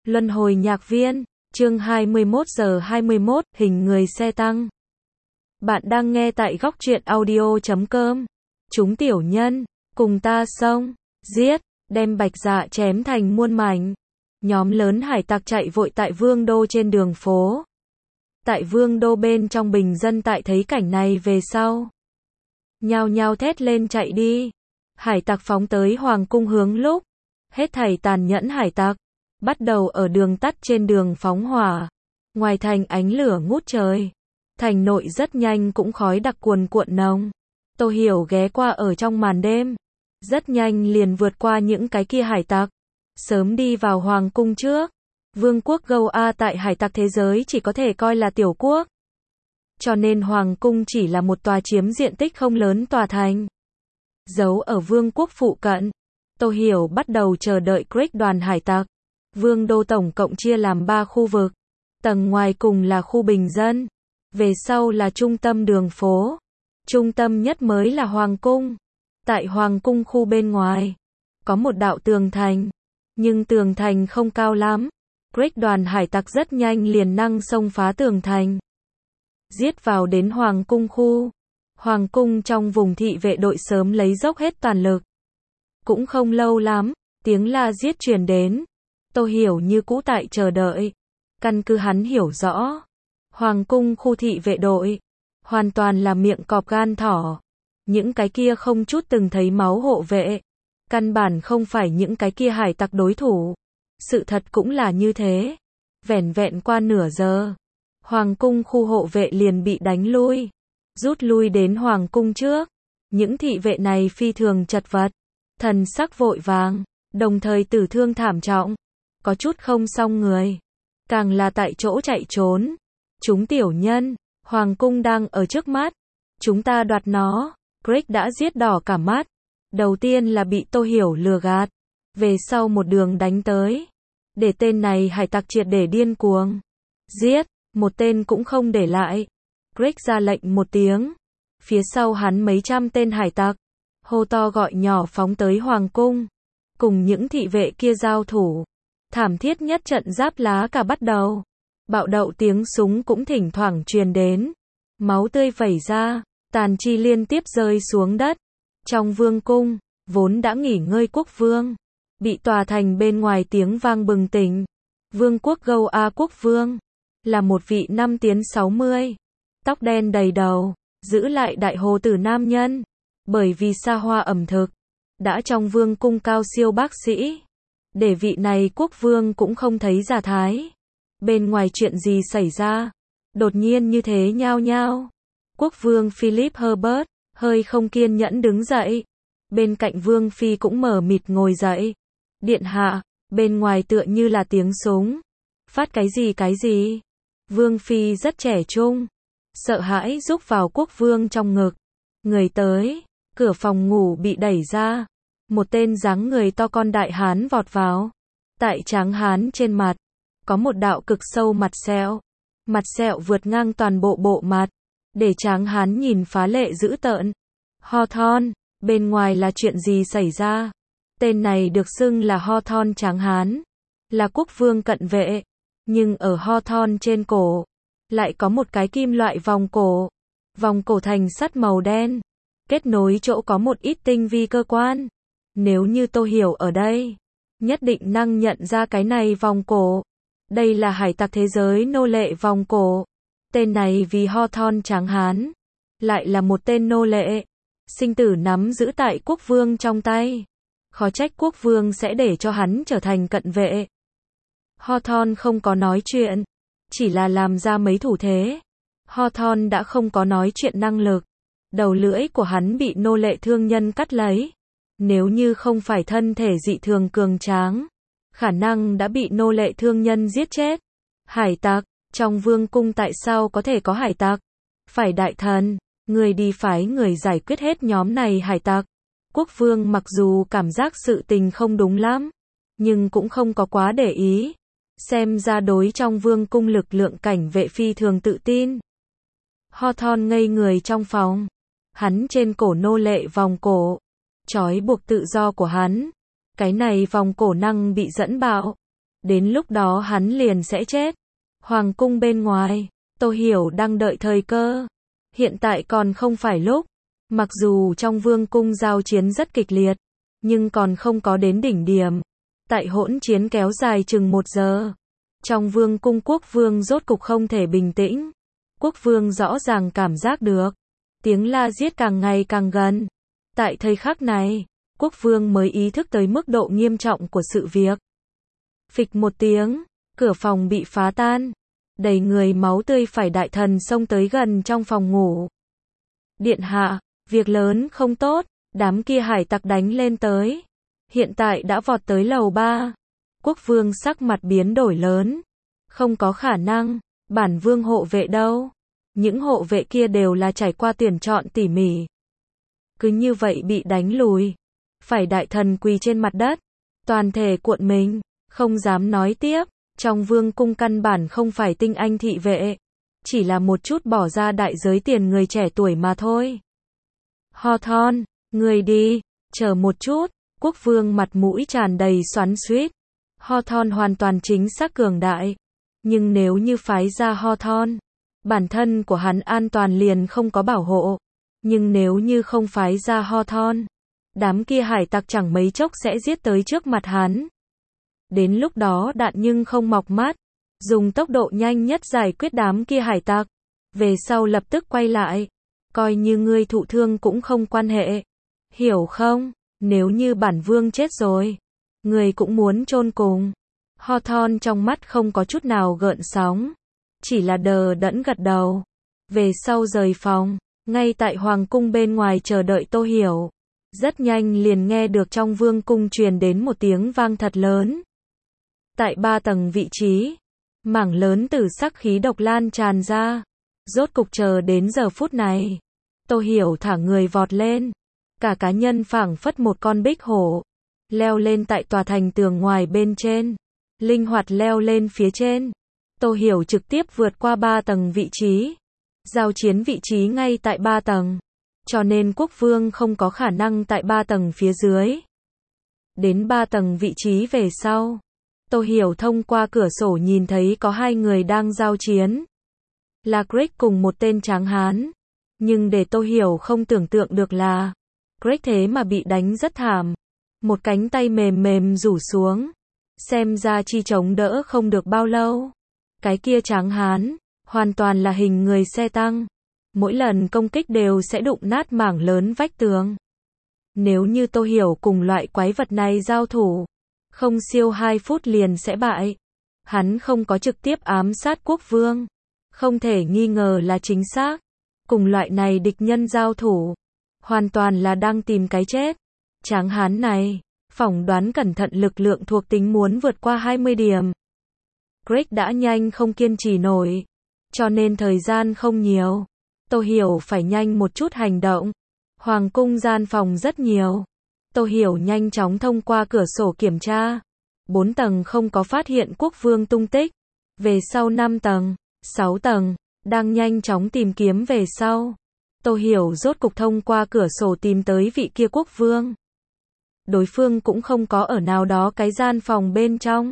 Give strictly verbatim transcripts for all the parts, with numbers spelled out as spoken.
Luân hồi nhạc viên, chương hai mươi mốt giờ hai mươi mốt, hình người xe tăng. Bạn đang nghe tại góc truyện audio chấm com. Chúng tiểu nhân, cùng ta xông, giết, đem Bạch Dạ chém thành muôn mảnh. Nhóm lớn hải tặc chạy vội tại Vương đô trên đường phố. Tại Vương đô bên trong bình dân tại thấy cảnh này về sau, nhao nhao thét lên chạy đi. Hải tặc phóng tới hoàng cung hướng lúc. Hết thảy tàn nhẫn hải tặc bắt đầu ở đường tắt trên đường phóng hỏa. Ngoài thành ánh lửa ngút trời. Thành nội rất nhanh cũng khói đặc cuồn cuộn nồng. Tô Hiểu ghé qua ở trong màn đêm. Rất nhanh liền vượt qua những cái kia hải tặc. Sớm đi vào hoàng cung trước. Vương quốc Gâu A tại hải tặc thế giới chỉ có thể coi là tiểu quốc. Cho nên hoàng cung chỉ là một tòa chiếm diện tích không lớn tòa thành. Giấu ở vương quốc phụ cận. Tô Hiểu bắt đầu chờ đợi Crick đoàn hải tặc. Vương đô tổng cộng chia làm ba khu vực. Tầng ngoài cùng là khu bình dân. Về sau là trung tâm đường phố. Trung tâm nhất mới là hoàng cung. Tại hoàng cung khu bên ngoài, có một đạo tường thành. Nhưng tường thành không cao lắm. Crick đoàn hải tặc rất nhanh liền năng xông phá tường thành. Giết vào đến hoàng cung khu. Hoàng cung trong vùng thị vệ đội sớm lấy dốc hết toàn lực. Cũng không lâu lắm, tiếng la giết truyền đến. Tô Hiểu như cũ tại chờ đợi. Căn cứ hắn hiểu rõ. Hoàng cung khu thị vệ đội. Hoàn toàn là miệng cọp gan thỏ. Những cái kia không chút từng thấy máu hộ vệ. Căn bản không phải những cái kia hải tặc đối thủ. Sự thật cũng là như thế. Vẻn vẹn qua nửa giờ. Hoàng cung khu hộ vệ liền bị đánh lui. Rút lui đến hoàng cung trước. Những thị vệ này phi thường chật vật. Thần sắc vội vàng. Đồng thời tử thương thảm trọng. Có chút không xong người. Càng là tại chỗ chạy trốn. Chúng tiểu nhân. Hoàng cung đang ở trước mắt. Chúng ta đoạt nó. Crick đã giết đỏ cả mắt. Đầu tiên là bị Tô Hiểu lừa gạt. Về sau một đường đánh tới. Để tên này hải tặc triệt để điên cuồng. Giết. Một tên cũng không để lại. Crick ra lệnh một tiếng. Phía sau hắn mấy trăm tên hải tặc. Hô to gọi nhỏ phóng tới hoàng cung. Cùng những thị vệ kia giao thủ. Thảm thiết nhất trận giáp lá cả bắt đầu. Bạo đậu tiếng súng cũng thỉnh thoảng truyền đến. Máu tươi vẩy ra. Tàn chi liên tiếp rơi xuống đất. Trong vương cung, vốn đã nghỉ ngơi quốc vương. Bị tòa thành bên ngoài tiếng vang bừng tỉnh. Vương quốc Gâu A quốc vương. Là một vị năm tiến sáu mươi. Tóc đen đầy đầu. Giữ lại đại hồ tử nam nhân. Bởi vì xa hoa ẩm thực. Đã trong vương cung cao siêu bác sĩ. Để vị này quốc vương cũng không thấy giả thái. Bên ngoài chuyện gì xảy ra. Đột nhiên như thế nhao nhao. Quốc vương Philip Herbert. Hơi không kiên nhẫn đứng dậy. Bên cạnh vương phi cũng mở mịt ngồi dậy. Điện hạ. Bên ngoài tựa như là tiếng súng. Phát cái gì cái gì. Vương phi rất trẻ trung. Sợ hãi rúc vào quốc vương trong ngực. Người tới. Cửa phòng ngủ bị đẩy ra. Một tên dáng người to con đại hán vọt vào. Tại tráng hán trên mặt. Có một đạo cực sâu mặt sẹo. Mặt sẹo vượt ngang toàn bộ bộ mặt. Để tráng hán nhìn phá lệ dữ tợn. Hawthorne. Bên ngoài là chuyện gì xảy ra? Tên này được xưng là Hawthorne tráng hán. Là quốc vương cận vệ. Nhưng ở Hawthorne trên cổ. Lại có một cái kim loại vòng cổ. Vòng cổ thành sắt màu đen. Kết nối chỗ có một ít tinh vi cơ quan. Nếu như Tô Hiểu ở đây. Nhất định năng nhận ra cái này vòng cổ. Đây là hải tặc thế giới nô lệ vòng cổ. Tên này vì Hawthorne tráng hán. Lại là một tên nô lệ. Sinh tử nắm giữ tại quốc vương trong tay. Khó trách quốc vương sẽ để cho hắn trở thành cận vệ. Hawthorne không có nói chuyện. Chỉ là làm ra mấy thủ thế. Hawthorne đã không có nói chuyện năng lực. Đầu lưỡi của hắn bị nô lệ thương nhân cắt lấy. Nếu như không phải thân thể dị thường cường tráng. Khả năng đã bị nô lệ thương nhân giết chết. Hải tặc. Trong vương cung tại sao có thể có hải tặc? Phải đại thần. Người đi phái người giải quyết hết nhóm này hải tặc. Quốc vương mặc dù cảm giác sự tình không đúng lắm. Nhưng cũng không có quá để ý. Xem ra đối trong vương cung lực lượng cảnh vệ phi thường tự tin. Hawthorne ngây người trong phòng. Hắn trên cổ nô lệ vòng cổ. Trói buộc tự do của hắn. Cái này vòng cổ năng bị dẫn bạo. Đến lúc đó hắn liền sẽ chết. Hoàng cung bên ngoài, Tô Hiểu đang đợi thời cơ. Hiện tại còn không phải lúc. Mặc dù trong vương cung giao chiến rất kịch liệt, nhưng còn không có đến đỉnh điểm. Tại hỗn chiến kéo dài chừng một giờ. Trong vương cung quốc vương rốt cục không thể bình tĩnh. Quốc vương rõ ràng cảm giác được. Tiếng la giết càng ngày càng gần. Tại thời khắc này, quốc vương mới ý thức tới mức độ nghiêm trọng của sự việc. Phịch một tiếng, cửa phòng bị phá tan. Đầy người máu tươi phải đại thần xông tới gần trong phòng ngủ. Điện hạ, việc lớn không tốt, đám kia hải tặc đánh lên tới. Hiện tại đã vọt tới lầu ba. Quốc vương sắc mặt biến đổi lớn. Không có khả năng, bản vương hộ vệ đâu. Những hộ vệ kia đều là trải qua tuyển chọn tỉ mỉ. Cứ như vậy bị đánh lùi. Phải đại thần quỳ trên mặt đất. Toàn thể cuộn mình, không dám nói tiếp. Trong vương cung căn bản không phải tinh anh thị vệ. Chỉ là một chút bỏ ra đại giới tiền người trẻ tuổi mà thôi. Hawthorne, người đi, chờ một chút. Quốc vương mặt mũi tràn đầy xoắn xuýt. Hawthorne hoàn toàn chính xác cường đại. Nhưng nếu như phái ra Hawthorne, bản thân của hắn an toàn liền không có bảo hộ. Nhưng nếu như không phái ra Hawthorne, đám kia hải tặc chẳng mấy chốc sẽ giết tới trước mặt hắn. Đến lúc đó đạn nhưng không mọc mắt. Dùng tốc độ nhanh nhất giải quyết đám kia hải tặc. Về sau lập tức quay lại. Coi như ngươi thụ thương cũng không quan hệ. Hiểu không? Nếu như bản vương chết rồi, người cũng muốn chôn cùng. Hawthorne trong mắt không có chút nào gợn sóng. Chỉ là đờ đẫn gật đầu. Về sau rời phòng, ngay tại hoàng cung bên ngoài chờ đợi Tô Hiểu. Rất nhanh liền nghe được trong vương cung truyền đến một tiếng vang thật lớn. Tại ba tầng vị trí, mảng lớn tử sắc khí độc lan tràn ra. Rốt cục chờ đến giờ phút này, Tô Hiểu thả người vọt lên. Cả cá nhân phảng phất một con bích hổ. Leo lên tại tòa thành tường ngoài bên trên. Linh hoạt leo lên phía trên. Tô Hiểu trực tiếp vượt qua ba tầng vị trí. Giao chiến vị trí ngay tại ba tầng. Cho nên quốc vương không có khả năng tại ba tầng phía dưới. Đến ba tầng vị trí về sau. Tô Hiểu thông qua cửa sổ nhìn thấy có hai người đang giao chiến. Là Greg cùng một tên tráng hán. Nhưng để Tô Hiểu không tưởng tượng được là Greg thế mà bị đánh rất thảm. Một cánh tay mềm mềm rủ xuống. Xem ra chi chống đỡ không được bao lâu. Cái kia tráng hán, hoàn toàn là hình người xe tăng. Mỗi lần công kích đều sẽ đụng nát mảng lớn vách tường. Nếu như Tô Hiểu cùng loại quái vật này giao thủ, không siêu hai phút liền sẽ bại. Hắn không có trực tiếp ám sát quốc vương. Không thể nghi ngờ là chính xác. Cùng loại này địch nhân giao thủ, hoàn toàn là đang tìm cái chết. Tráng hán này, phỏng đoán cẩn thận lực lượng thuộc tính muốn vượt qua hai mươi điểm. Greg đã nhanh không kiên trì nổi. Cho nên thời gian không nhiều. Tô Hiểu phải nhanh một chút hành động. Hoàng cung gian phòng rất nhiều. Tô Hiểu nhanh chóng thông qua cửa sổ kiểm tra. Bốn tầng không có phát hiện quốc vương tung tích. Về sau năm tầng, sáu tầng, đang nhanh chóng tìm kiếm về sau. Tô Hiểu rốt cục thông qua cửa sổ tìm tới vị kia quốc vương. Đối phương cũng không có ở nào đó cái gian phòng bên trong,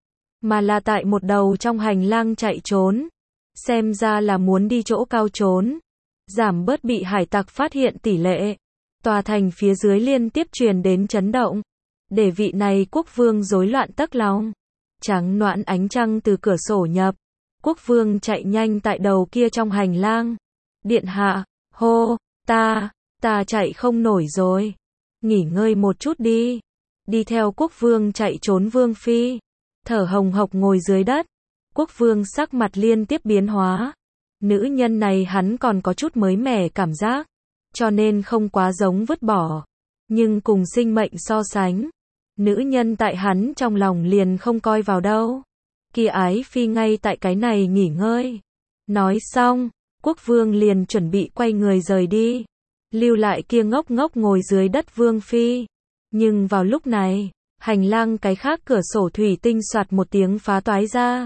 mà là tại một đầu trong hành lang chạy trốn. Xem ra là muốn đi chỗ cao trốn, giảm bớt bị hải tặc phát hiện tỷ lệ. Tòa thành phía dưới liên tiếp truyền đến chấn động, để vị này quốc vương rối loạn tấc lòng. Trắng noãn ánh trăng từ cửa sổ nhập. Quốc vương chạy nhanh tại đầu kia trong hành lang. Điện hạ, hô, ta, ta chạy không nổi rồi. Nghỉ ngơi một chút đi. Đi theo quốc vương chạy trốn vương phi. Thở hồng hộc ngồi dưới đất. Quốc vương sắc mặt liên tiếp biến hóa. Nữ nhân này hắn còn có chút mới mẻ cảm giác. Cho nên không quá giống vứt bỏ. Nhưng cùng sinh mệnh so sánh, nữ nhân tại hắn trong lòng liền không coi vào đâu. Kia ái phi ngay tại cái này nghỉ ngơi. Nói xong, quốc vương liền chuẩn bị quay người rời đi. Lưu lại kia ngốc ngốc ngồi dưới đất vương phi. Nhưng vào lúc này, hành lang cái khác cửa sổ thủy tinh soạt một tiếng phá toái ra.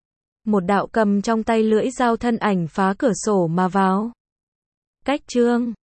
Một đạo cầm trong tay lưỡi dao thân ảnh phá cửa sổ mà vào. Cách chương